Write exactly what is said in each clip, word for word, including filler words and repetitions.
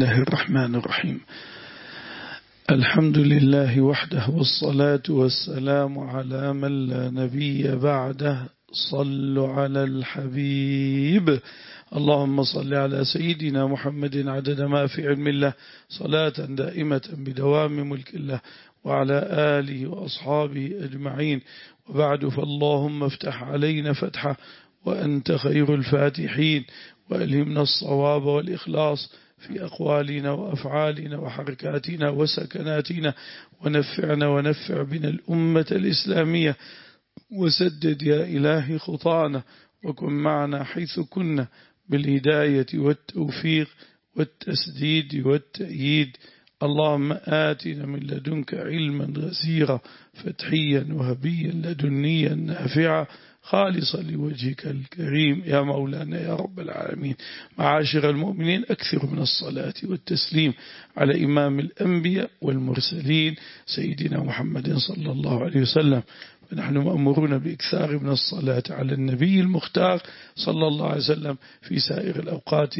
الله الرحمن الرحيم. الحمد لله وحده، والصلاة والسلام على من لا نبي بعده. صلوا على الحبيب. اللهم صل على سيدنا محمد عدد ما في علم الله، صلاة دائمة بدوام ملك الله، وعلى آله وأصحابه أجمعين. وبعد، فاللهم افتح علينا فتحا وأنت خير الفاتحين، وألهمنا الصواب والإخلاص في أقوالنا وأفعالنا وحركاتنا وسكناتنا، ونفعنا ونفع بنا الأمة الإسلامية، وسدد يا إلهي خطانا، وكن معنا حيث كنا بالهداية والتوفيق والتسديد والتأييد. اللهم آتنا من لدنك علما غزيرا فتحيا وهبيا لدنيا نافعا خالصا لوجهك الكريم يا مولانا يا رب العالمين. معاشر المؤمنين، أكثر من الصلاة والتسليم على إمام الأنبياء والمرسلين سيدنا محمد صلى الله عليه وسلم. فنحن مأمورون بإكثار من الصلاة على النبي المختار صلى الله عليه وسلم في سائر الأوقات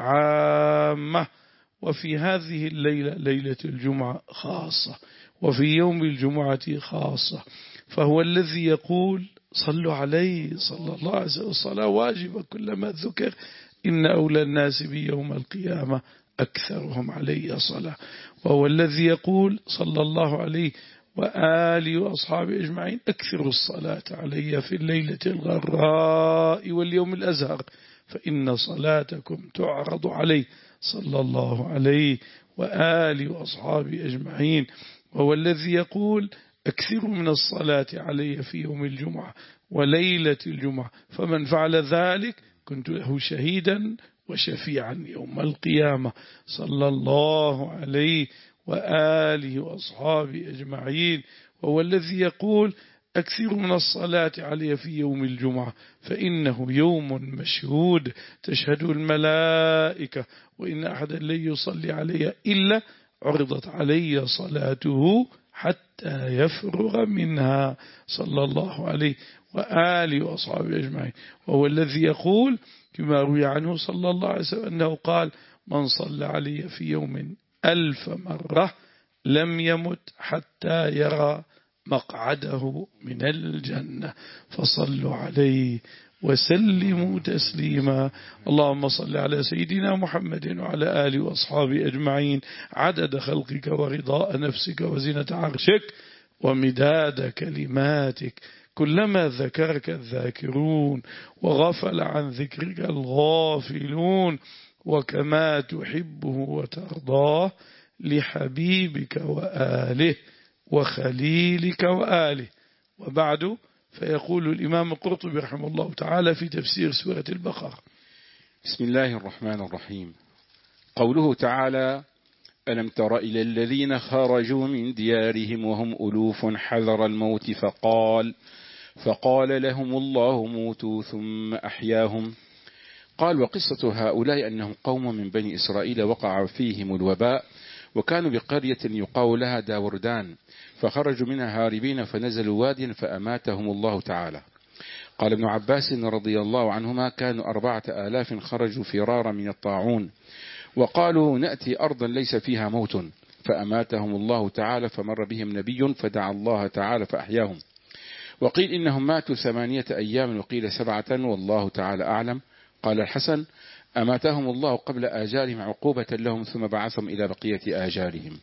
عامة، وفي هذه الليلة ليلة الجمعة خاصة، وفي يوم الجمعة خاصة. فهو الذي يقول صلوا عليه صلى الله عليه وسلم، الصلاة واجبة كلما ذكر إن أولى الناس بي يوم القيامة أكثرهم علي صلاة. وهو الذي يقول صلى الله عليه وآله وأصحابه أجمعين أكثروا الصلاة علي في الليلة الغراء واليوم الأزهر، فإن صلاتكم تعرض علي صلى الله عليه وآله وأصحابه أجمعين. وهو الذي يقول أكثر من الصلاة علي في يوم الجمعة وليلة الجمعة، فمن فعل ذلك كنت له شهيدا وشفيعا يوم القيامة صلى الله عليه وآله وأصحابه أجمعين. وهو الذي يقول أكثر من الصلاة علي في يوم الجمعة، فإنه يوم مشهود تشهد الملائكة، وإن أحدا لن يصلي علي إلا عرضت علي صلاته حتى يفرغ منها صلى الله عليه وآله وأصحابه أجمعين. وهو الذي يقول كما روي عنه صلى الله عليه وسلم أنه قال من صلى علي في يوم ألف مرة لم يمت حتى يرى مقعده من الجنة. فصلوا عليه وسلموا تسليما. اللهم صل على سيدنا محمد وعلى آله وأصحابه أجمعين عدد خلقك ورضاء نفسك وزنة عرشك ومداد كلماتك، كلما ذكرك الذاكرون وغفل عن ذكرك الغافلون، وكما تحبه وترضاه لحبيبك وآله وخليلك وآله. وبعد، فيقول الإمام القرطبي رحمه الله تعالى في تفسير سورة البقرة: بسم الله الرحمن الرحيم. قوله تعالى: ألم تر إلى الذين خرجوا من ديارهم وهم ألوف حذر الموت فقال فقال لهم الله موتوا ثم أحياهم. قال: وقصة هؤلاء أنهم قوم من بني إسرائيل وقع فيهم الوباء، وكانوا بقرية يقال لها داوردان، فخرجوا منها هاربين فنزلوا واديا فأماتهم الله تعالى. قال ابن عباس رضي الله عنهما: كانوا أربعة آلاف خرجوا فرارا من الطاعون، وقالوا نأتي أرضا ليس فيها موت، فأماتهم الله تعالى، فمر بهم نبي فدعا الله تعالى فأحياهم. وقيل إنهم ماتوا ثمانية أيام، وقيل سبعة، والله تعالى أعلم. قال الحسن: أماتهم الله قبل آجالهم عقوبة لهم، ثم بعثهم إلى بقية آجالهم.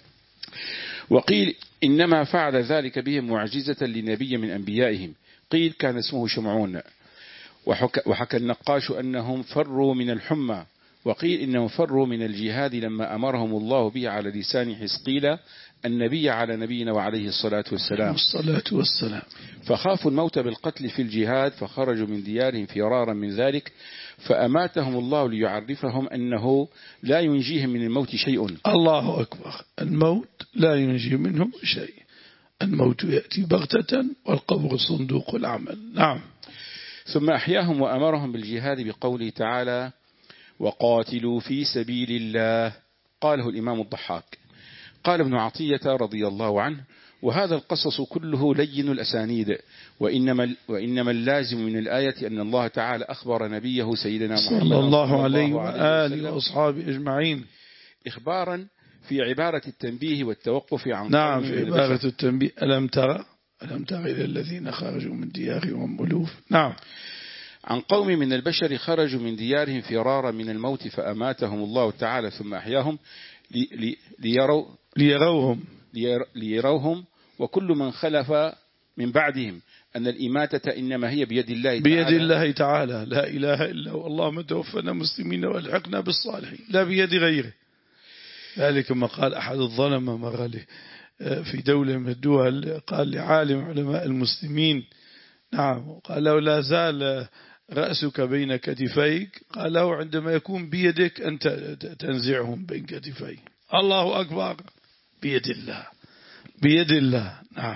وقيل إنما فعل ذلك بهم معجزة لنبي من أنبيائهم، قيل كان اسمه شمعون. وحكى, وحكى النقاش أنهم فروا من الحمى، وقيل إنهم فروا من الجهاد لما أمرهم الله به على لسان حزقيل النبي على نبينا وعليه الصلاة والسلام الصلاة والسلام فخافوا الموت بالقتل في الجهاد، فخرجوا من ديارهم فرارا من ذلك، فأماتهم الله ليعرفهم أنه لا ينجيهم من الموت شيء. الله أكبر. الموت لا ينجي منه شيء، الموت يأتي بغتة والقبر صندوق العمل. نعم. ثم أحياهم وأمرهم بالجهاد بقوله تعالى: وقاتلوا في سبيل الله. قاله الإمام الضحاك. قال ابن عطية رضي الله عنه: وهذا القصص كله لين الأسانيد، وإنما, وإنما اللازم من الآية أن الله تعالى أخبر نبيه سيدنا محمد صلى الله عليه وآله وأصحابه أجمعين إخبارا في عبارة التنبيه والتوقف عن نعم في عبارة التنبيه. ألم ترى ألم ترى إلى الذين خرجوا من ديارهم ألوف. نعم. عن قوم من البشر خرجوا من ديارهم فرارا من الموت فأماتهم الله تعالى ثم أحياهم لي لي ليروا ليروهم ليروهم وكل من خلف من بعدهم أن الإماتة إنما هي بيد الله تعالى. بيد الله تعالى لا إله إلا هو. اللهم توفنا مسلمين والحقنا بالصالحين. لا بيد غيره. ذلك ما قال أحد الظلمة مر له في دولة من الدول، قال لعالم علماء المسلمين نعم، قال له لا زال رأسك بين كتفيك، قال له عندما يكون بيدك أنت تنزعهم بين كتفيك. الله أكبر. بيد الله بيد الله. نعم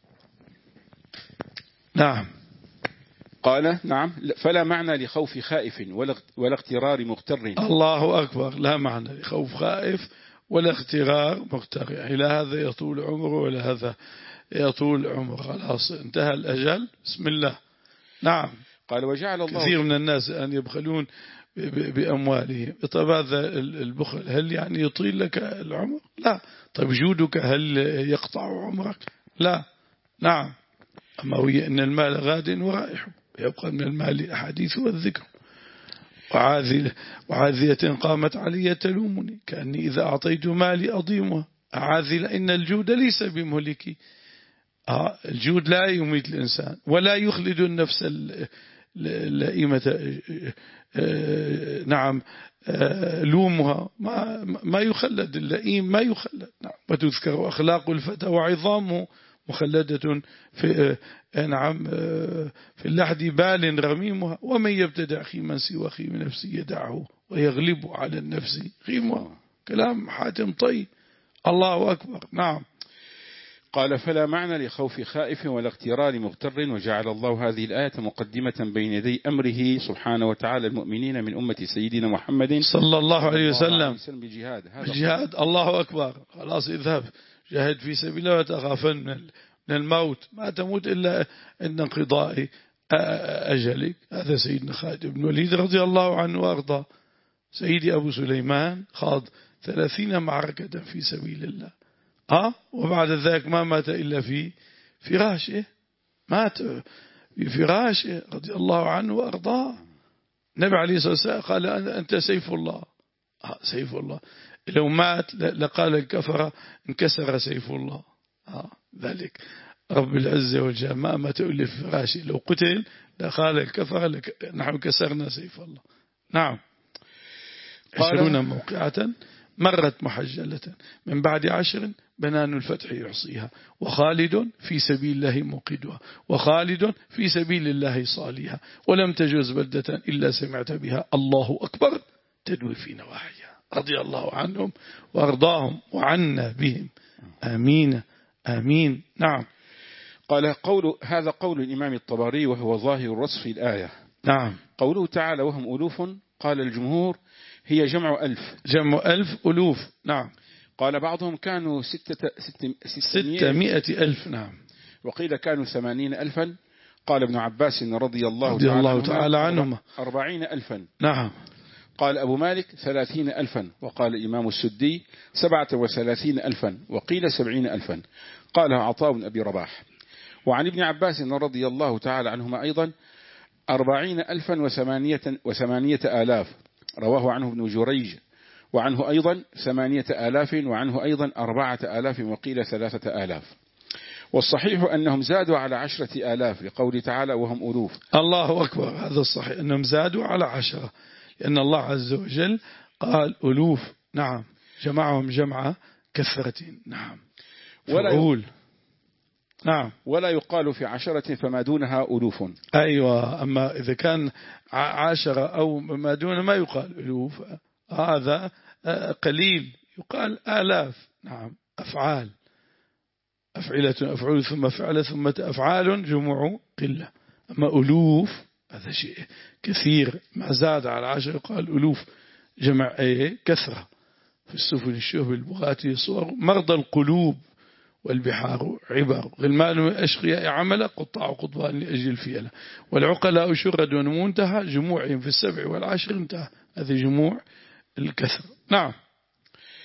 نعم. قال نعم فلا معنى لخوف خائف ولا اغترار مغتر. الله أكبر. لا معنى لخوف خائف ولا اغترار مغتر، يعني لا هذا يطول عمره ولا هذا يطول عمره، خلاص انتهى الأجل بسم الله. نعم. قال وجعل الله كثير من الناس أن يبخلون بأموالهم. طيب هذا البخل هل يعني يطيل لك العمر؟ لا. طيب جودك هل يقطع عمرك؟ لا. نعم. أما هو أن المال غاد ورائح، يبقى من المال أحاديث والذكر. وعاذية قامت علي تلومني كأني إذا أعطيت مالي أضيمها. عاذل إن الجود ليس بمهلكي. آه الجود لا يميت الإنسان ولا يخلد النفس اللئيمة. نعم لومها ما ما يخلد اللئيم ما يخلد. نعم. وتذكر أخلاق الفتى وعظامه مخلدة في نعم في اللحد بال رميمها. ومن يبتدع خيما سوى خيم نفسه يدعه ويغلب على النفس خيمها. كلام حاتم طيب. الله أكبر. نعم. قال فلا معنى لخوف خائف ولا اغترار مغتر. وجعل الله هذه الآية مقدمة بين يدي أمره سبحانه وتعالى المؤمنين من أمة سيدنا محمد صلى الله عليه وسلم بالجهاد. الجهاد. الله أكبر. خلاص اذهب جاهد في سبيل الله وتخافن من الموت، ما تموت إلا عند انقضاء أجلك. هذا سيدنا خالد بن الوليد رضي الله عنه وأرضاه. سيدي أبو سليمان خاض ثلاثين معركة في سبيل الله. ها وبعد ذلك ما مات إلا في فراشه. مات في فراشه رضي الله عنه وأرضاه. النبي عليه الصلاة والسلام قال أنت سيف الله. ها سيف الله لو مات لقال الكفر انكسر سيف الله. ها ذلك رب العزة والجلال ما مات إلا في فراشه. لو قتل لقال الكفر نحن كسرنا سيف الله. نعم. عشرون موقعة مرت محجلة من بعد عشر بنان الفتح يحصيها. وخالد في سبيل الله موقدها وخالد في سبيل الله صاليها. ولم تجوز بلدة إلا سمعت بها الله أكبر تدوي في نواحيها. رضي الله عنهم وأرضاهم وعنا بهم آمين آمين. نعم. قال قول هذا قول الإمام الطبري وهو ظاهر وصف الآية. نعم. قوله تعالى وهم ألوف قال الجمهور هي جمع ألف. جمع ألف ألوف. نعم. قال بعضهم كانوا ستة ستمائة ألف. نعم. وقيل كانوا ثمانين ألفا. قال ابن عباس رضي الله رضي الله تعالى عنهما أربعين ألفا. نعم. قال أبو مالك ثلاثين ألفا. وقال الإمام السدي سبعة وثلاثين ألفا. وقيل سبعين ألفا. قالها عطاء بن أبي رباح. وعن ابن عباس رضي الله تعالى عنهما أيضا أربعين ألفا وثمانية, وثمانية آلاف. رواه عنه ابن جريج. وعنه أيضا ثمانية آلاف. وعنه أيضا أربعة آلاف. وقيل ثلاثة آلاف. والصحيح أنهم زادوا على عشرة آلاف لقول تعالى وهم ألوف. الله أكبر. هذا الصحيح أنهم زادوا على عشرة لأن الله عز وجل قال ألوف. نعم. جمعهم جمع كثرة. نعم. فعول. نعم. ولا يقال في عشرة فما دونها ألوف. أيوة. أما إذا كان عشرة أو ما دون ما يقال ألوف. هذا قليل يقال آلاف. نعم. أفعال أفعلة أفعول ثم فعل ثم أفعال جموع قلة. أما ألوف هذا شيء كثير ما زاد على عشرة قال ألوف جمع أيه كثرة. في السفن الشهب البغاتي صور مرضى القلوب والبحار عبر غلمان أشقياء عمل قطاع قطبان لأجل الفيلة والعقلاء شرد ومنتهى جموعهم في السبع والعشر انتهى. هذه جموع الكثر. نعم.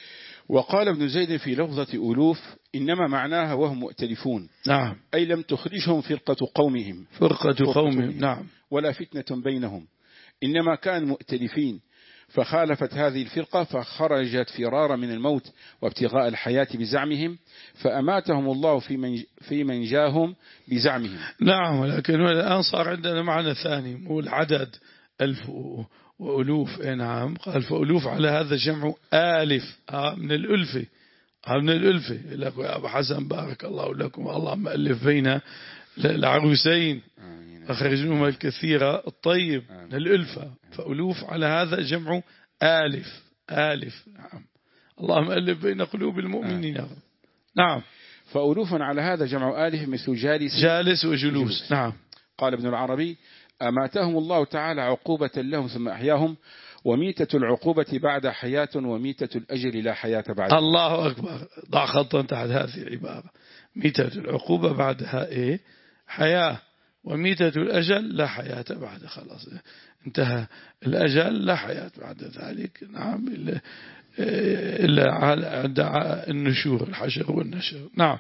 وقال ابن زيد في لفظة ألوف إنما معناها وهم مؤتلفون، نعم، أي لم تخرجهم فرقة قومهم فرقة قومهم، نعم، ولا فتنة بينهم، إنما كانوا مؤتلفين، فخالفت هذه الفرقة فخرجت فرارا من الموت وابتغاء الحياة بزعمهم، فأماتهم الله في من في من جاهم بزعمهم. نعم، ولكن الآن صار عندنا معنى ثاني، مو العدد ألف وألوف. نعم، قال فألوف على هذا جمع آلف من الألفة، من الألفة. لك يا أبو حسن بارك الله لكم، اللهم ألف بين العروسين أخرجوهما الكثير الطيب من الألفة. فألوف على هذا جمع آلف، آلف. نعم، اللهم ألف بين قلوب المؤمنين. آه. نعم، فألوف على هذا جمع آلف مثل جالس جالس وجلوس. جلوس. نعم. قال ابن العربي أماتهم الله تعالى عقوبة لهم ثم أحياهم، وميتة العقوبة بعد حياة، وميتة الأجل لا حياة بعد. الله أكبر، ضع خطا تحت هذه العبارة. ميتة العقوبة بعدها إيه؟ حياة، وميتة الأجل لا حياة بعد. خلاص انتهى الأجل، لا حياة بعد ذلك. نعم، إلا, إلا عند النشور، الحشر والنشر. نعم.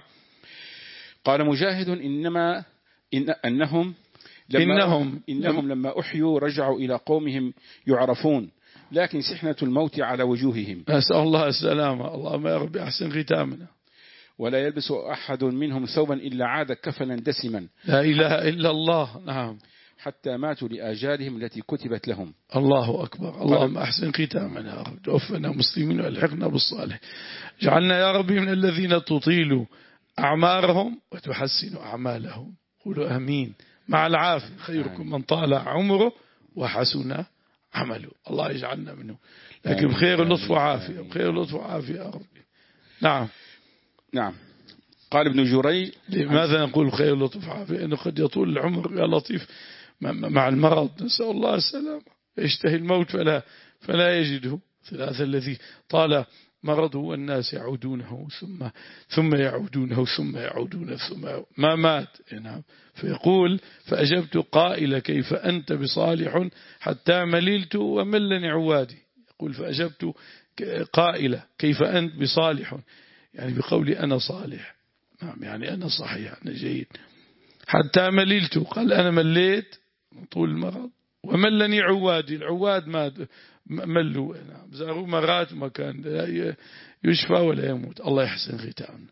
قال مجاهد إنما إن أنهم لما إنهم, إنهم لما أحيوا رجعوا إلى قومهم يعرفون، لكن سحنة الموت على وجوههم. أسأل الله السلامة، اللهم يا رب أحسن ختامنا. ولا يلبس أحد منهم ثوبا إلا عاد كفنا دسما. لا إله إلا الله. نعم. حتى ماتوا لآجالهم التي كتبت لهم. الله أكبر، اللهم أحسن ختامنا يا رب، توفنا مسلمين والحقنا بالصالح، جعلنا يا رب من الذين تطيل أعمارهم وتحسن أعمالهم. قولوا آمين. مع العافية، خيركم من طال عمره وحسن عمله. الله يجعلنا منه، لكن بخير ولطف وعافية، بخير ولطف وعافية يا رب. نعم. نعم. قال ابن جريج لماذا نقول خير ولطف وعافية؟ إنه قد يطول العمر يا لطيف مع المرض، نسأل الله السلامة، يشتهي الموت فلا فلا يجده. ثلاثة الذي طال مرضه والناس يعودونه ثم ثم يعودونه ثم يعودونه ثم ما مات. نعم. فيقول فأجبت قائل كيف أنت بصالح حتى مللت وملني عوادي. يقول فأجبت قائل كيف أنت بصالح، يعني بقولي أنا صالح. نعم، يعني أنا صحيح، أنا جيد. حتى مللت، قال أنا مليت من طول المرض، وملني عوادي، العواد ما ملوا. نعم، زاروا مرات ما كان لا يشفى ولا يموت. الله يحسن ختامنا.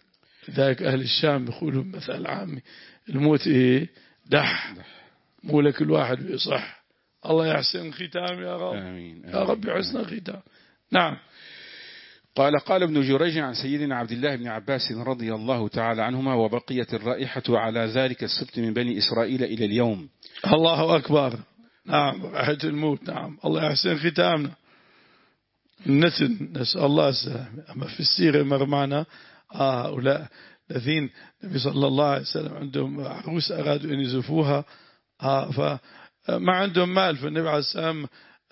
ذاك أهل الشام يقولوا مثل عامي، الموت إيه؟ دح، مو لك الواحد بيصح. الله يحسن ختام يا رب. آمين. يا رب يحسن ختام. نعم. قال قال ابن جريج عن سيدنا عبد الله بن عباس رضي الله تعالى عنهما وبقيت الرائحة على ذلك السبت من بني إسرائيل إلى اليوم. الله أكبر. نعم، رائحة الموت. نعم، الله يحسن ختامنا. النتن، نسأل الله السلامة. أما في السيرة مر معنا هؤلاء الذين النبي صلى الله عليه وسلم عندهم عروس أرادوا أن يزفوها، فما عندهم مال، فالنبي عليه السلام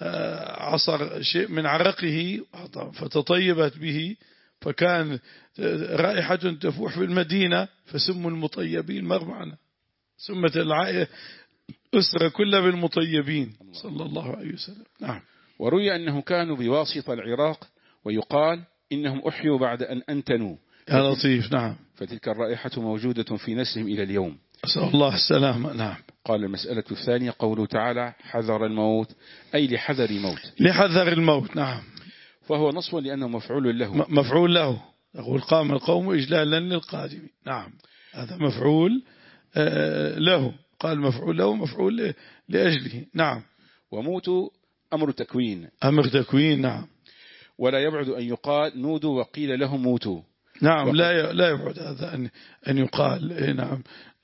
عصر شيء من عرقه فتطيبت به، فكان رائحة تفوح في المدينة، فسموا المطيبين. مر معنا سمت العائلة أسرة كلها بالمطيبين صلى الله عليه وسلم. نعم. وروي أنه كانوا بواسطة العراق، ويقال إنهم أحيوا بعد أن أنتنوا. يا لطيف. نعم. فتلك الرائحة موجودة في نسلهم إلى اليوم. أسأل الله السلامة. نعم. قال المسألة الثانية قوله تعالى حذر الموت، أي لحذر الموت. لحذر الموت. نعم. فهو نصب لأنه مفعول له. مفعول له. يقول قام القوم إجلالا للقادم. نعم، هذا مفعول له. قال مفعول له مفعول لأجله. نعم. وموت أمر تكوين. أمر تكوين. نعم. ولا يبعد أن يقال نودوا وقيل لهم موتوا. نعم، لا لا يبعد هذا أن أن يقال. نعم،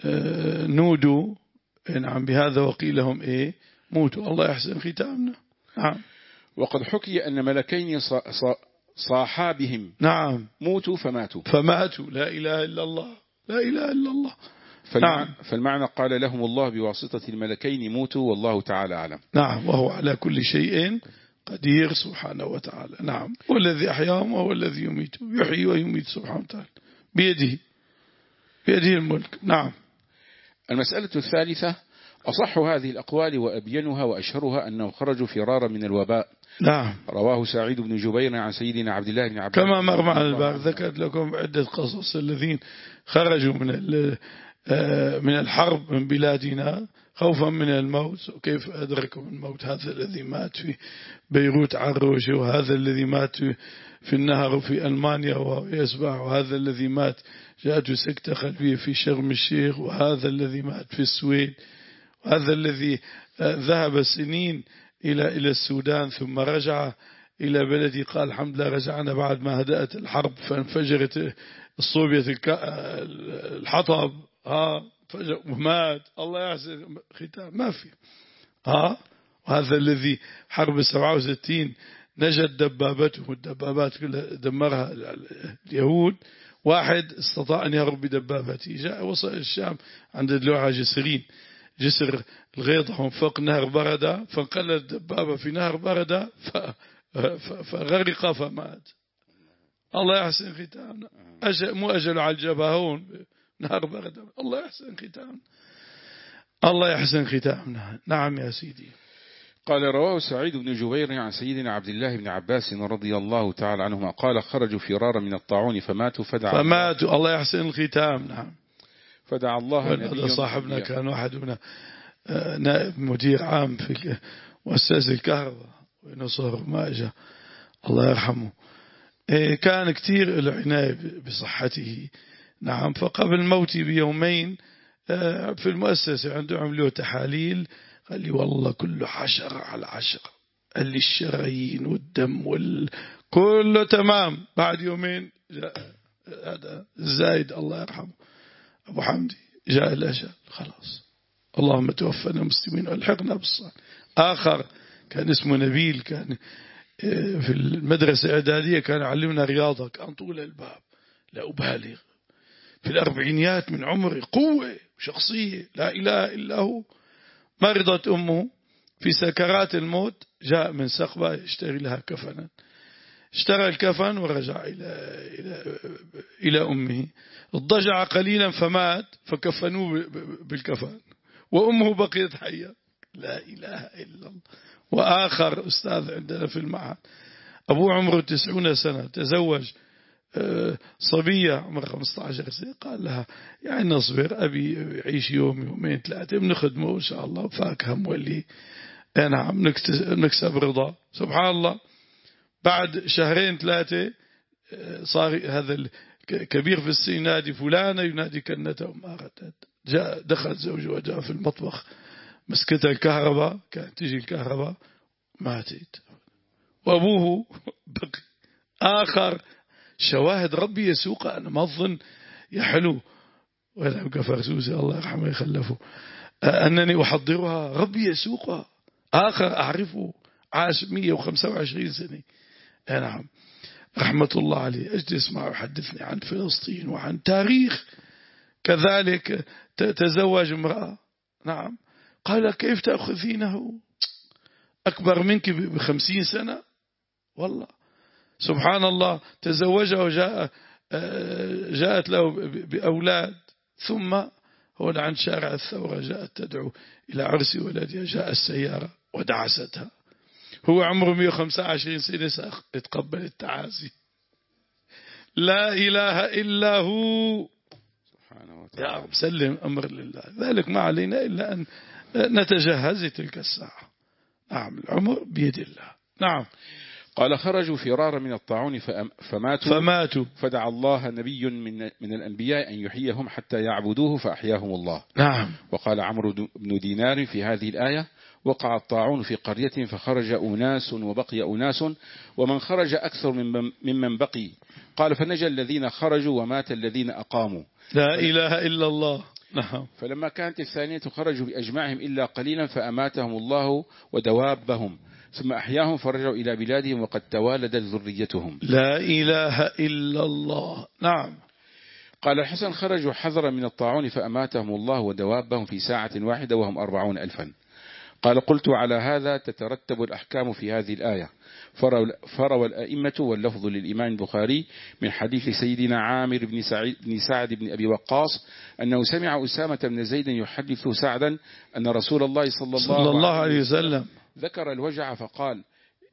نودوا. نعم، بهذا وقيل لهم إيه موتوا. الله يحسن ختامنا. نعم. وقد حكي أن ملكين صاحا بهم. نعم. موتوا فماتوا. فماتوا. لا إله إلا الله، لا إله إلا الله. فالمعنى, نعم. فالمعنى قال لهم الله بواسطة الملكين موتوا، والله تعالى أعلم. نعم، وهو على كل شيء قدير سبحانه وتعالى. نعم، هو الذي أحياهم وهو الذي يميت، يحيي ويميت سبحانه وتعالى، بيده بيده الملك. نعم. المسألة الثالثة أصح هذه الأقوال وأبينها وأشهرها أنه خرجوا فرارا من الوباء نعم. رواه سعيد بن جبير عن سيدنا عبد الله بن عباس كما مر معنا الباب. ذكرت لكم عدة قصص الذين خرجوا من من الحرب من بلادنا خوفا من الموت، وكيف أدركوا الموت. هذا الذي مات في بيروت عروش، وهذا الذي مات في النهر في ألمانيا ويسبح، وهذا الذي مات جاءته سكتة قلبية في شرم الشيخ، وهذا الذي مات في السويد، وهذا الذي ذهب سنين إلى إلى السودان ثم رجع إلى بلدي قال الحمد لله رجعنا بعد ما هدأت الحرب فانفجرت الصوبية الحطب ها فجأة ومات. الله يحسن ختام ما في ها. وهذا الذي حرب سبعة وستين نجت دبابته، الدبابات كلها دمرها اليهود، واحد استطاع أن يهرب بدبابته، جاء وصل الشام عند دلوعة جسرين جسر الغيطة من فوق نهر بردة، فانقلت الدبابة في نهر بردة فغرق فمات. الله يحسن ختامنا. مو أجل على الجبهون نهر بردة. الله يحسن ختامنا. الله يحسن ختامنا. نعم يا سيدي. قال رواه سعيد بن جبير عن سيدنا عبد الله بن عباس رضي الله تعالى عنهما قال خرجوا فرارا من الطاعون فماتوا فدعا فماتوا. الله يحسن الختام. نعم. فدعا الله نبي صاحبنا كان واحدنا نائب مدير عام في مؤسسة الكهرباء ونصر ما اجى الله يرحمه، كان كثير العناية بصحته. نعم. فقبل موتي بيومين في المؤسسة عنده عملوا تحاليل، قال لي والله كله عشرة على عشرة، قال لي الشرايين والدم وال... كله تمام. بعد يومين جاء هذا الزايد الله يرحمه أبو حمدي جاء الأجل خلاص. اللهم توفنا مسلمين والحقنا بالصالحين. آخر كان اسمه نبيل، كان في المدرسة الإعدادية كان يعلمنا رياضة، كان طول الباب لا أبالغ في الأربعينيات من عمره، قوة وشخصية لا إله إلا هو. مرضت أمه في سكرات الموت، جاء من سقبة يشتري لها كفنا، اشترى الكفن ورجع إلى إلى إلى أمه، اضطجع قليلا فمات فكفنوه بالكفن وأمه بقيت حية. لا إله إلا الله. وآخر أستاذ عندنا في المعهد أبوه عمره تسعون سنة، تزوج صبية عمرها خمسة عشر سنة، قال لها يعني نصبر أبي يعيش يوم يومين ثلاثة بنخدمه إن شاء الله وفاكهة مولي نعم نكسب رضا. سبحان الله. بعد شهرين ثلاثة صار هذا الكبير في السن ينادي فلانة، ينادي كنته وما ردت. جاء دخل زوجه وجاء في المطبخ مسكتها الكهرباء، كانت تجي الكهرباء ماتت وأبوه بقي. آخر شواهد ربي يسوق، أنا ما أظن يحلو ولا أبقى فرسوسي الله يرحمه يخلفه أنني أحضرها، ربي يسوقها. آخر أعرفه عاش مئة وخمسة وعشرين سنة نعم رحمة الله عليه، أجلس معه يحدثني عن فلسطين وعن تاريخ. كذلك تزوج امرأة نعم، قال كيف تأخذينه أكبر منك بخمسين سنة والله سبحان الله. تزوجها وجاء جاءت له بأولاد، ثم هنا عند شارع الثورة جاءت تدعو إلى عرس ولدها، جاء السيارة ودعستها، هو عمره مئة وخمسة وعشرين سنة سيتقبل التعازي. لا إله إلا هو سبحانه وتعالى. يا رب سلم أمر لله. ذلك ما علينا إلا أن نتجهز تلك الساعة. نعم العمر بيد الله. نعم. قال خرجوا فرارا من الطاعون فماتوا, فماتوا فدعا الله نبي من, من الأنبياء أن يحييهم حتى يعبدوه فأحياهم الله. نعم. وقال عمرو بن دينار في هذه الآية وقع الطاعون في قرية فخرج أناس وبقي أناس ومن خرج أكثر ممن بقي. قال فنجى الذين خرجوا ومات الذين أقاموا. لا إله إلا الله. نعم. فلما كانت الثانية خرجوا بأجمعهم إلا قليلا فأماتهم الله ودوابهم ثم أحياهم فرجعوا إلى بلادهم وقد توالدت ذريتهم. لا إله إلا الله. نعم. قال الحسن خرجوا حذرا من الطاعون فأماتهم الله ودوابهم في ساعة واحدة وهم أربعون ألفا. قال قلت على هذا تترتب الأحكام في هذه الآية. فروى الأئمة واللفظ للإمام البخاري من حديث سيدنا عامر بن, بن سعد بن أبي وقاص أنه سمع أسامة بن زيد يحدث سعدا أن رسول الله صلى الله, صلى الله عليه وسلم ذكر الوجع فقال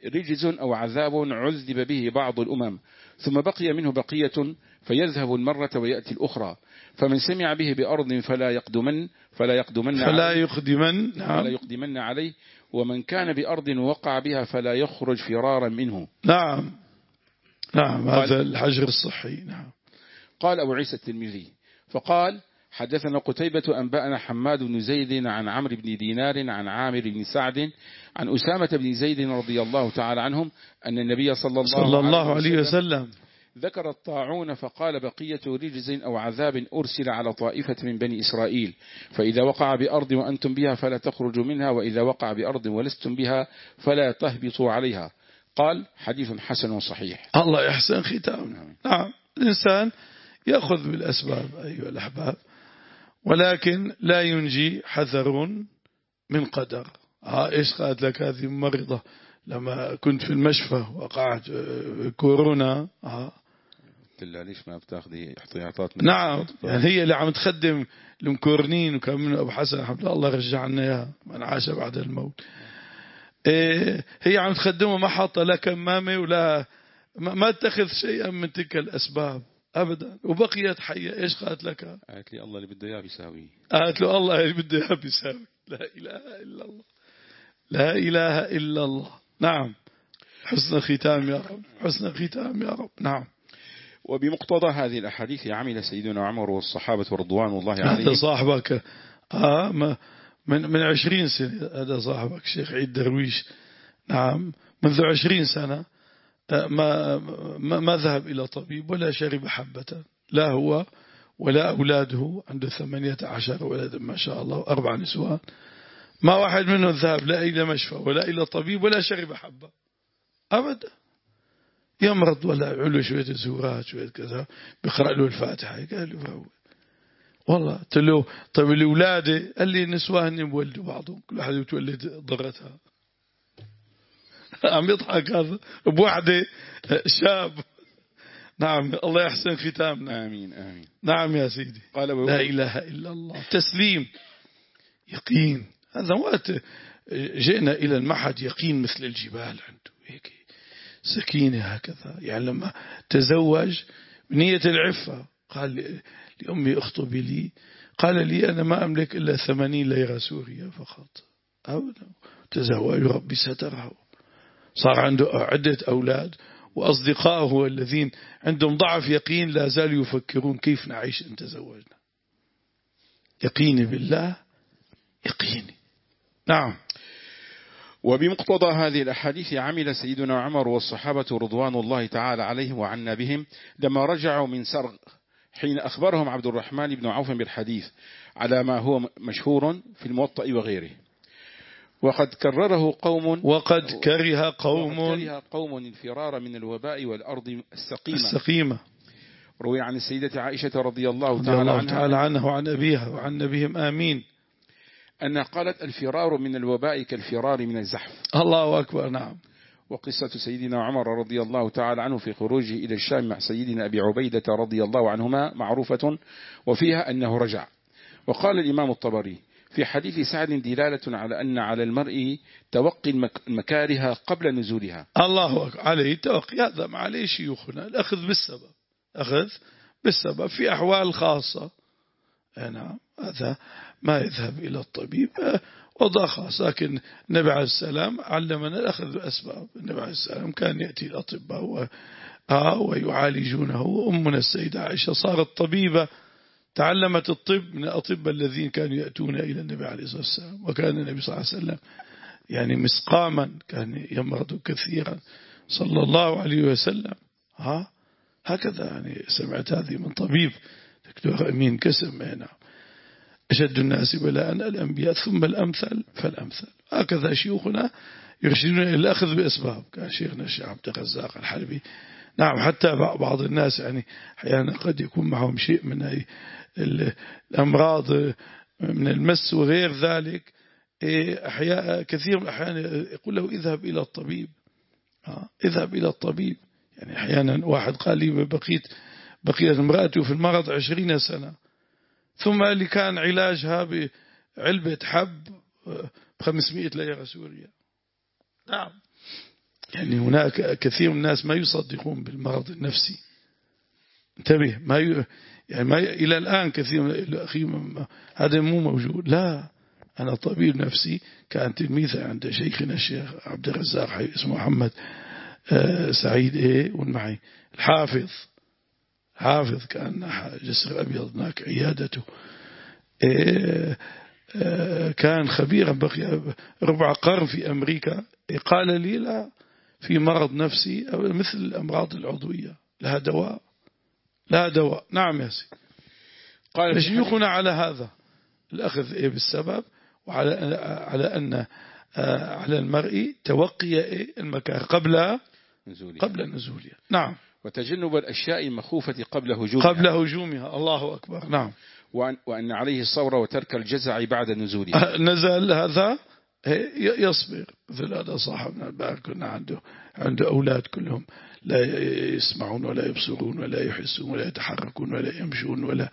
رجز أو عذاب عذب به بعض الأمم ثم بقي منه بقية فيذهب المرة ويأتي الأخرى، فمن سمع به بأرض فلا يقدمن فلا يقدمن فلا عليه يقدمن فلا يقدمن عليه، ومن كان بأرض وقع بها فلا يخرج فرارا منه. نعم نعم هذا الحجر الصحي. نعم. قال أبو عيسى الترمذي فقال حدثنا قتيبة أنبأنا حماد بن زيد عن عمرو بن دينار عن عامر بن سعد عن أسامة بن زيد رضي الله تعالى عنهم أن النبي صلى الله, صلى الله عليه عليه وسلم, وسلم ذكر الطاعون فقال بقية رجز أو عذاب أرسل على طائفة من بني إسرائيل، فإذا وقع بأرض وأنتم بها فلا تخرجوا منها، وإذا وقع بأرض ولستم بها فلا تهبطوا عليها. قال حديث حسن صحيح. الله يحسن ختامنا. نعم الإنسان يأخذ بالأسباب أيها الأحباب، ولكن لا ينجي حذر من قدر. ها إيش قالت لك هذه الممرضة لما كنت في المشفى وقعت كورونا؟ ها ليش ما بتاخذي احتياطات؟ نعم يعني هي اللي عم تخدم المكورنين، وكان منه أبو حسن الحمد الله رجعنا إياها من عاش بعد الموت. إيه هي عم تخدمه، ما حاطة لا كمامة ولا ما اتخذ شيئا من تلك الأسباب أبدا، وبقيت حية. إيش قالت لك؟ قالت لي الله اللي بده إياه بيساوي. قالت له الله اللي بده إياه بيساوي. لا إله إلا الله، لا إله إلا الله. نعم حسن ختام يا رب، حسن ختام يا رب. نعم. وبمقتضى هذه الأحاديث عمل سيدنا عمر والصحابة رضوان الله عليهم. هذا صاحبك آه ما من من عشرين سنة، هذا صاحبك الشيخ عيد درويش. نعم منذ عشرين سنة ما ما, ما ذهب إلى طبيب ولا شرب حبة، لا هو ولا أولاده، عنده ثمانية عشر ولد ما شاء الله وأربع نسوان، ما واحد منهم ذهب لا إلى مشفى ولا إلى طبيب ولا شرب حبة أبدا. يمرض ولا يعلو شوية سورات شوية كذا، بيقرأ له الفاتحة قال له فهو والله. قلت له طيب الأولاد؟ قال لي نسوان يولدوا بعضهم، كل واحد يتولد ضرتها. عم يضحك هذا بوحدة شاب. نعم الله يحسن ختامنا. آمين آمين. نعم يا سيدي. قال لا إله إلا الله. تسليم يقين. هذا وقت جئنا إلى المعهد يقين مثل الجبال عنده هيك سكينة هكذا. يعني لما تزوج بنية العفة قال لأمي اخطبي لي، قال لي أنا ما أملك إلا ثمانين ليرة سورية فقط أبدا. تزوج ربي ستره، صار عنده عدة أولاد، وأصدقائه الذين عندهم ضعف يقين لا زالوا يفكرون كيف نعيش إن تزوجنا. يقيني بالله يقيني. نعم. وبمقتضى هذه الأحاديث عمل سيدنا عمر والصحابة رضوان الله تعالى عليهم وعنا بهم لما رجعوا من سرغ، حين أخبرهم عبد الرحمن بن عوف بالحديث على ما هو مشهور في الموطأ وغيره. وقد كرره قوم وقد كره قوم وقد كره قوم الفرار من الوباء والأرض السقيمة, السقيمة. روي عن السيدة عائشة رضي الله رضي تعالى الله عنها تعالى عنه وعن أبيها وعن نبيهم آمين أنها قالت الفرار من الوباء كالفرار من الزحف. الله أكبر. نعم. وقصة سيدنا عمر رضي الله تعالى عنه في خروجه إلى الشام مع سيدنا أبي عبيدة رضي الله عنهما معروفة، وفيها أنه رجع. وقال الإمام الطبري في حديث سعد دلالة على أن على المرء توقي المكاره قبل نزولها. الله أكبر. عليه توقي، هذا ما عليه شيوخنا الأخذ بالسبب، أخذ بالسبب في أحوال خاصة. نعم هذا ما يذهب إلى الطبيب وضع خاص، لكن النبي عليه السلام علمنا الأخذ بأسباب. النبي عليه السلام كان يأتي الأطباء و... آه ويعالجونه، وأمنا السيدة عائشة صارت طبيبة، تعلمت الطب من الأطباء الذين كانوا يأتون إلى النبي عليه الصلاة والسلام. وكان النبي صلى الله عليه وسلم يعني مسقاما، كان يمرض كثيرا صلى الله عليه وسلم. ها هكذا يعني سمعت هذه من طبيب دكتور أمين كسم. نعم أشد الناس بلاء الأنبياء ثم الأمثل فالأمثل. هكذا شيوخنا يرشدون إلى الأخذ بأسباب. كان شيخنا الشيخ عبد الرزاق الحلبي. نعم حتى بعض الناس يعني أحيانا قد يكون معهم شيء من الأمراض من المس وغير ذلك، أحيانا كثير من الأحيان يقول له اذهب إلى الطبيب، اذهب إلى الطبيب. يعني أحيانا واحد قال لي بقيت بقيت امرأته في المرض عشرين سنة، ثم اللي كان علاجها بعلبة حب بخمسمائة ليرة سورية. نعم. يعني هناك كثير من الناس ما يصدقون بالمرض النفسي. انتبه، ما ي... يعني ما ي... إلى الآن كثير من الأخي هذا مو موجود. لا، أنا طبيب نفسي، كان تلميذ عند شيخنا الشيخ عبد الرزاق اسمه محمد سعيد إيه والمعي الحافظ حافظ كان جسر أبيض هناك عيادته. إيه كان خبيرا بقي ربع قرن في أمريكا. قال لي لا، في مرض نفسي مثل الأمراض العضوية لها دواء، لا دواء. نعم يا سيدي. قال شيوخنا على هذا الأخذ إيه بالسبب، وعلى على أن على المرء توقي إيه المكان قبل نزولها. قبل نزولها. نعم. وتجنب الأشياء المخوفة قبل هجومها قبل هجومها. الله أكبر. نعم. وأن, وأن عليه الصبر وترك الجزع بعد نزولها. نزل هذا يصبر. مثل هذا صاحبنا البارك كنا عنده عنده أولاد كلهم لا يسمعون ولا يبصرون ولا يحسون ولا يتحركون ولا يمشون ولا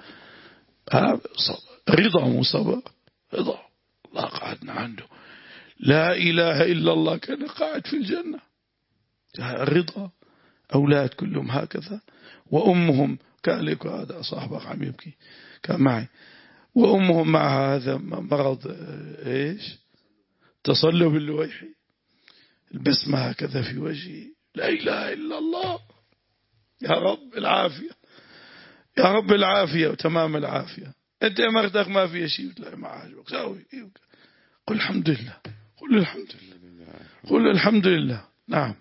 رضا وصبر. رضا الله قعدنا عنده لا إله إلا الله كان قاعد في الجنة. الرضا. أولاد كلهم هكذا، وأمهم كان لك هذا صاحبك عم يبكي كان معي، وأمهم معها هذا مرض إيش تصلب اللويحي، البسمة هكذا في وجهي لا إله إلا الله. يا رب العافية، يا رب العافية وتمام العافية. أنت مرتك ما فيها شيء تلاقي ما عاجبك ساوي قل الحمد لله، قل الحمد لله، قل الحمد لله. نعم.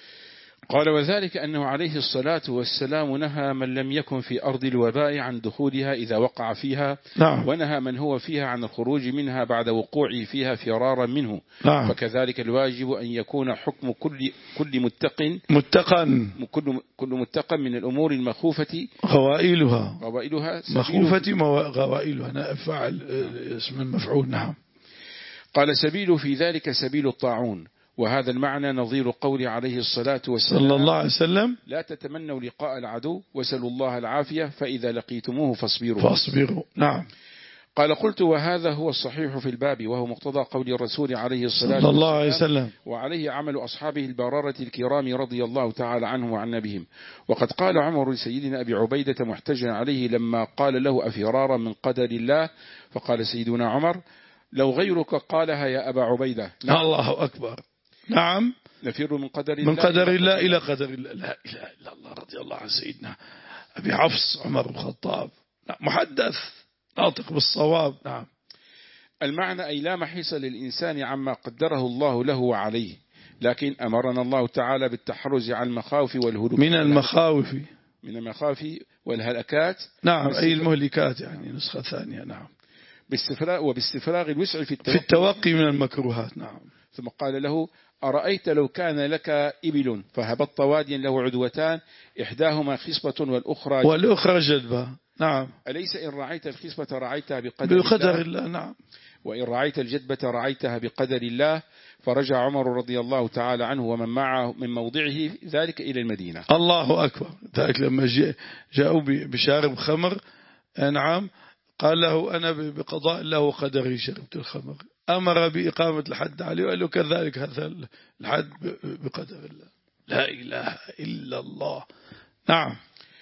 قال وذلك أنه عليه الصلاة والسلام نهى من لم يكن في أرض الوباء عن دخولها إذا وقع فيها. نعم. ونهى من هو فيها عن الخروج منها بعد وقوعه فيها فرارا منه. نعم. فكذلك الواجب أن يكون حكم كل كل متق متقا كل كل متق من الأمور المخوفة غوائلها غوائلها مخوفة غوائلها. أنا أفعل اسم المفعول. نعم. قال سبيل في ذلك سبيل الطاعون. وهذا المعنى نظير قول عليه الصلاة والسلام صلى الله عليه وسلم لا تتمنوا لقاء العدو وسلوا الله العافية فإذا لقيتموه فاصبروا فاصبروا. نعم. قال قلت وهذا هو الصحيح في الباب، وهو مقتضى قول الرسول عليه الصلاة صلى الله عليه وسلم، وعليه عمل أصحابه البرارة الكرام رضي الله تعالى عنهم وعن نبيهم. وقد قال عمر لسيدنا أبي عبيدة محتجا عليه لما قال له أفرارا من قدر الله، فقال سيدنا عمر لو غيرك قالها يا أبا عبيدة. الله أكبر. نعم. نفر من قدر الله من قدر الله إلى قدر الله. لا إله إلا الله. رضي الله عن سيدنا أبي حفص عمر بن الخطاب محدث ناطق بالصواب. نعم. المعنى أي لا محيص للإنسان عما قدره الله له وعليه، لكن أمرنا الله تعالى بالتحرز عن المخاوف والهلوك من المخاوف من المخاوف والهلكات. نعم. أي المهلكات يعني نسخة ثانية. نعم. باستفراغ وباستفراغ الوسع في التوقي, في التوقي من المكروهات. نعم. ثم قال له أرأيت لو كان لك إبل فهبطت واديا له عدوتان إحداهما خصبة والأخرى والأخرى جدبة. نعم. أليس إن رعيت الخصبة رعيتها بقدر, بقدر الله. الله. نعم. وإن رعيت الجدبة رعيتها بقدر الله. فرجع عمر رضي الله تعالى عنه ومن معه من موضعه ذلك إلى المدينة. الله أكبر. ذلك لما جاءوا بشارب خمر. نعم. قال له أنا بقضاء الله وقدره شربت الخمر. أمر بإقامة الحد عليه وقال له كذلك هذا الحد بقدر الله. لا إله إلا الله. نعم.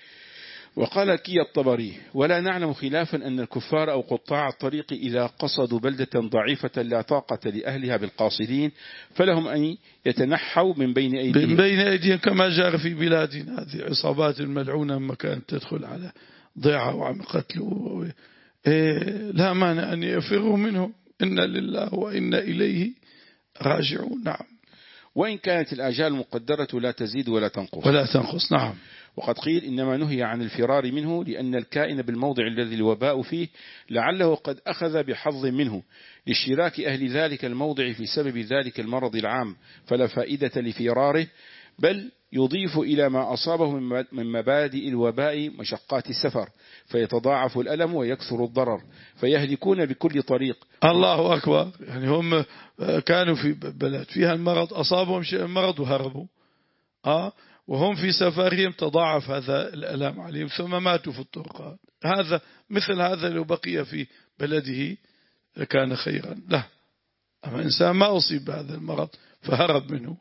وقال كي الطبري ولا نعلم خلافا أن الكفار أو قطاع الطريق إذا قصدوا بلدة ضعيفة لا طاقة لأهلها بالقاصدين فلهم أن يتنحوا من بين أيديهم من بين أيديهم كما جاء في بلادنا هذه عصابات الملعونة مكان تدخل على ضيعة وعم قتلوا. إيه لا مانع أن يفروا منه. إن لله وإن إليه راجعون. نعم. وإن كانت الآجال المقدرة لا تزيد ولا تنقص ولا تنقص. نعم. وقد قيل إنما نهي عن الفرار منه لأن الكائن بالموضع الذي الوباء فيه لعله قد أخذ بحظ منه لاشتراك أهل ذلك الموضع في سبب ذلك المرض العام، فلا فائدة لفراره، بل يضيف إلى ما أصابه من مبادئ الوباء مشقات السفر، فيتضاعف الألم ويكثر الضرر فيهلكون بكل طريق. الله أكبر. يعني هم كانوا في بلد فيها المرض، أصابهم شيء المرض وهربوا، آه وهم في سفرهم تضاعف هذا الألم عليهم ثم ماتوا في الطرقات. هذا مثل هذا لو بقي في بلده كان خيرا له. أما إنسان ما أصيب بهذا المرض فهرب منه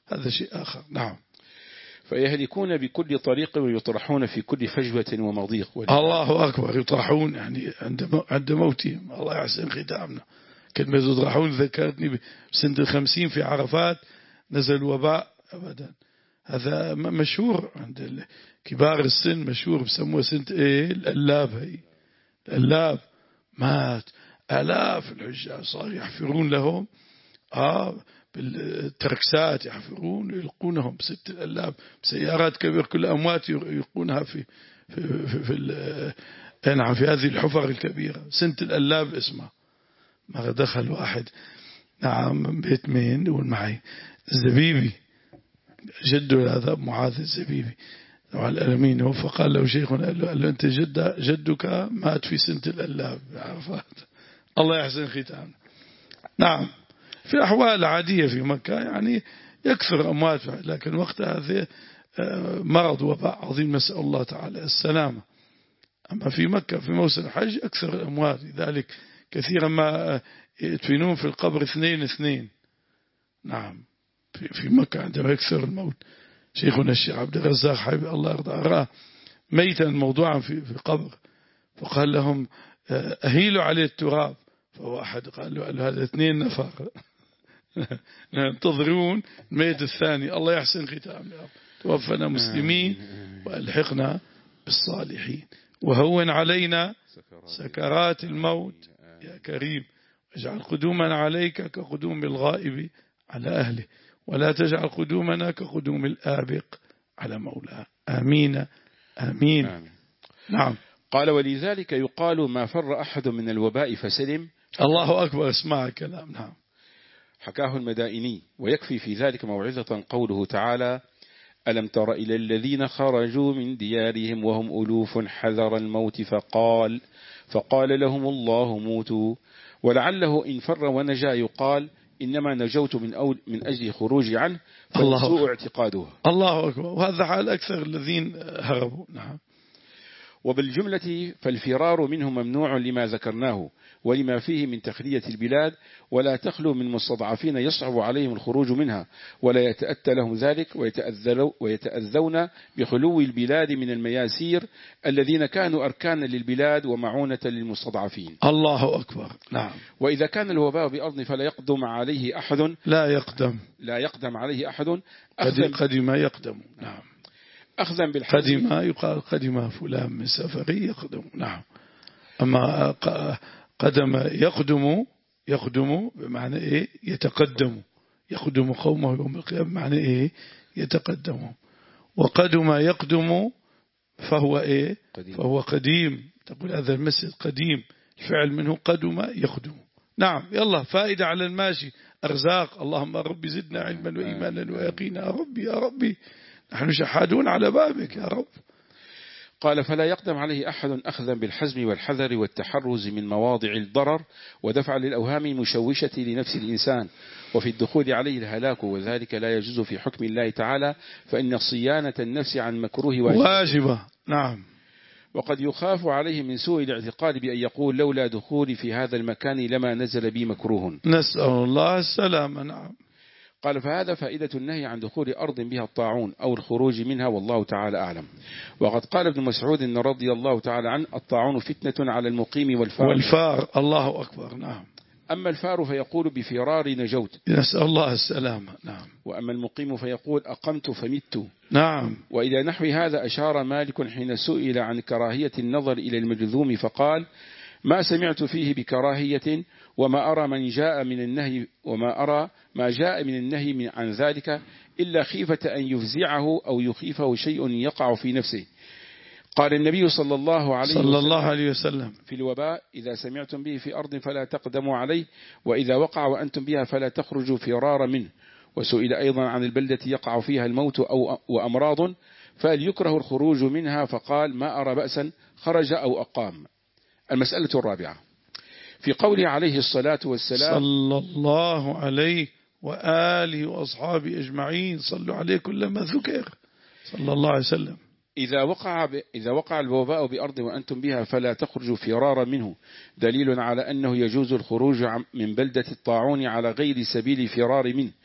هذا شيء آخر. نعم. فيهلكون بكل طريق ويطرحون في كل فجوة ومضيق. الله أكبر. يطرحون يعني عند عند موتهم. الله يحسن ختامنا. كلمة يطرحون ذكرتني بسنة الخمسين في عرفات نزل وباء أبدا. هذا مشهور عند كبار السن، مشهور بسموه سنة إيه الألاب. هي الألاب مات آلاف الحجاج صار يحفرون لهم آه بالتركسات، يحفرون يلقونهم بست الألاب بسيارات كبيرة، كل أموات يلقونها في في في, في, في نعم في هذه الحفر الكبيرة. سنة الألاب اسمها. ما دخل واحد نعم بيت مين يقول معي الزبيبي، جده هذا معاذ الزبيبي على الألمين، فقال له شيخنا قال له, قال له أنت جد جدك مات في سنة الألاب عرفات. الله يحسن ختامنا. نعم. في أحوال عادية في مكة يعني يكثر أموات، لكن وقتها هذا مرض وباء عظيم نسأل الله تعالى السلامة. أما في مكة في موسم الحج أكثر الأموات، لذلك كثيرا ما يدفنون في القبر اثنين اثنين. نعم. في مكة عندما يكثر الموت. شيخنا الشيخ عبد الرزاق حبيب الله يرضى رأى ميتا موضوعا في في قبر، فقال لهم أهيلوا عليه التراب، فواحد قال له, قال له هذا اثنين نفر ينتظرون الميت الثاني. الله يحسن ختامنا. توفنا مسلمين وألحقنا بالصالحين، وهون علينا سكرات الموت يا كريم، اجعل قدومنا عليك كقدوم الغائب على أهله، ولا تجعل قدومنا كقدوم الآبق على مولاه. آمين آمين, آمين. نعم. قال ولذلك يقال ما فر أحد من الوباء فسلم. الله أكبر. اسمع كلام. نعم. حكاه المدائني. ويكفي في ذلك موعظة قوله تعالى ألم تر إلى الذين خرجوا من ديارهم وهم ألوف حذر الموت فقال فقال لهم الله موتوا، ولعله إن فر ونجا يقال إنما نجوت من أول من أجل خروجي عنه فسوء اعتقاده. الله أكبر. وهذا حال أكثر الذين هربوا. نعم. وبالجملة فالفرار منه ممنوع لما ذكرناه ولما فيه من تخلية البلاد، ولا تخلو من مستضعفين يصعب عليهم الخروج منها، ولا يتأتى لهم ذلك ويتأذون بخلو البلاد من المياسير الذين كانوا أركانا للبلاد ومعونة للمستضعفين. الله أكبر. نعم. وإذا كان الوباء بأرض فلا يقدم عليه أحد لا يقدم لا يقدم عليه أحد قدم يقدم. نعم. أخذا بالحزم. قدم يقال قدم فلان من سفري يقدم. نعم. أما قدم يقدم يقدم بمعنى إيه يتقدم، يقدم قومه يوم القيامة بمعنى إيه يتقدم. وقدم يقدم فهو إيه قديم. فهو قديم. تقول هذا المسجد قديم، الفعل منه قدم يقدم. نعم. يلا فائدة على الماشي أرزاق. اللهم ربي زدنا علما وإيمانا ويقينا يا ربي يا ربي، نحن شحادون على بابك يا رب. قال فلا يقدم عليه أحد أخذا بالحزم والحذر والتحرز من مواضع الضرر ودفع للأوهام المشوشة لنفس الإنسان، وفي الدخول عليه الهلاك، وذلك لا يجوز في حكم الله تعالى، فإن صيانة النفس عن مكروه واجبة, واجبة. نعم. وقد يخاف عليه من سوء الاعتقاد بأن يقول لولا دخولي في هذا المكان لما نزل بي مكروه. نسأل الله السلامة. نعم. قال فهذا فائدة النهي عن دخول أرض بها الطاعون أو الخروج منها، والله تعالى أعلم. وقد قال ابن مسعود إن رضي الله تعالى عنه الطاعون فتنة على المقيم والفار والفار. الله أكبر. نعم. أما الفار فيقول بفرار نجوت، نسأل الله السلامة. نعم. وأما المقيم فيقول أقمت فمت. نعم. وإلى نحو هذا أشار مالك حين سئل عن كراهية النظر إلى المجذوم فقال ما سمعت فيه بكراهية، وما أرى من جاء من النهي وما أرى ما جاء من النهي من عن ذلك إلا خيفة أن يفزعه أو يخيفه شيء يقع في نفسه. قال النبي صلى الله عليه صلى وسلم, الله عليه وسلم في الوباء إذا سمعتم به في أرض فلا تقدموا عليه، وإذا وقع وأنتم بها فلا تخرجوا فرارا منه. وسئل أيضا عن البلدة يقع فيها الموت أو وأمراض فليكره الخروج منها، فقال ما أرى بأسا خرج أو أقام. المسألة الرابعة في قوله عليه الصلاة والسلام صلى الله عليه وآله وأصحابه أجمعين، صلوا عليه كلما ذكر صلى الله عليه وسلم. إذا وقع ب... إذا وقع الوباء بأرض وأنتم بها فلا تخرجوا فرارا منه، دليل على أنه يجوز الخروج من بلدة الطاعون على غير سبيل فرار منه،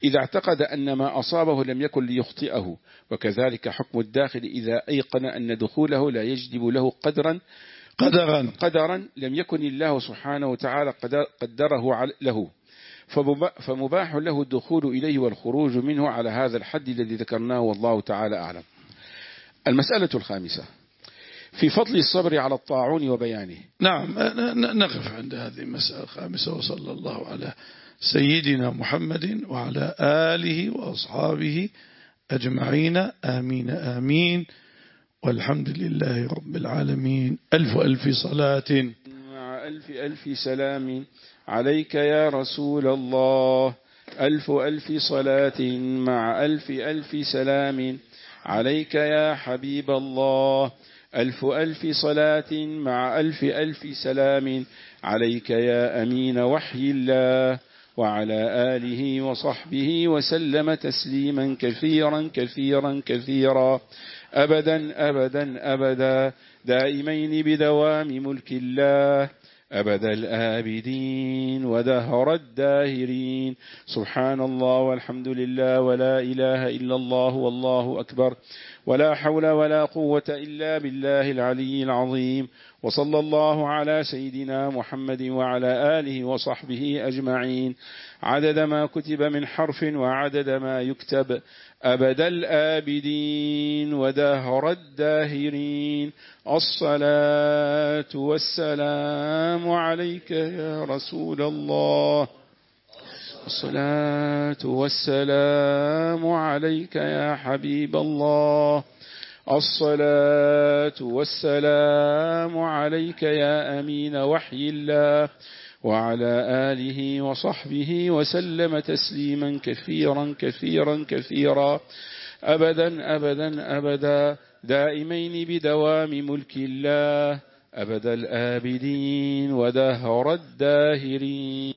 إذا اعتقد أن ما أصابه لم يكن ليخطئه، وكذلك حكم الداخل إذا أيقن أن دخوله لا يجلب له قدرا قدرا قدرا لم يكن الله سبحانه وتعالى قدره له، فمباح له الدخول إليه والخروج منه على هذا الحد الذي ذكرناه، والله تعالى أعلم. المسألة الخامسة في فضل الصبر على الطاعون وبيانه. نعم، نقف عند هذه المسألة الخامسة، وصلى الله على سيدنا محمد وعلى آله وأصحابه أجمعين، آمين آمين، والحمد لله رب العالمين. ألف ألف صلاة مع ألف ألف سلام عليك يا رسول الله، ألف ألف صلاة مع ألف ألف سلام عليك يا حبيب الله، ألف ألف صلاة مع ألف ألف سلام عليك يا أمين وحي الله، وعلى آله وصحبه وسلم تسليما كثيرا كثيرا كثيرا، أبدا أبدا أبدا، دائمين بدوام ملك الله، أبد الآبدين ودهر الداهرين. سبحان الله والحمد لله ولا إله إلا الله والله أكبر، ولا حول ولا قوة إلا بالله العلي العظيم. وصلى الله على سيدنا محمد وعلى آله وصحبه أجمعين، عدد ما كتب من حرف وعدد ما يكتب، أبد الآبدين ودهر الداهرين. الصلاة والسلام عليك يا رسول الله، الصلاة والسلام عليك يا حبيب الله، الصلاة والسلام عليك يا أمين وحي الله، وعلى آله وصحبه وسلم تسليما كثيرا كثيرا كثيرا، أبدا أبدا أبدا، دائمين بدوام ملك الله، أبد الآبدين ودهر الداهرين.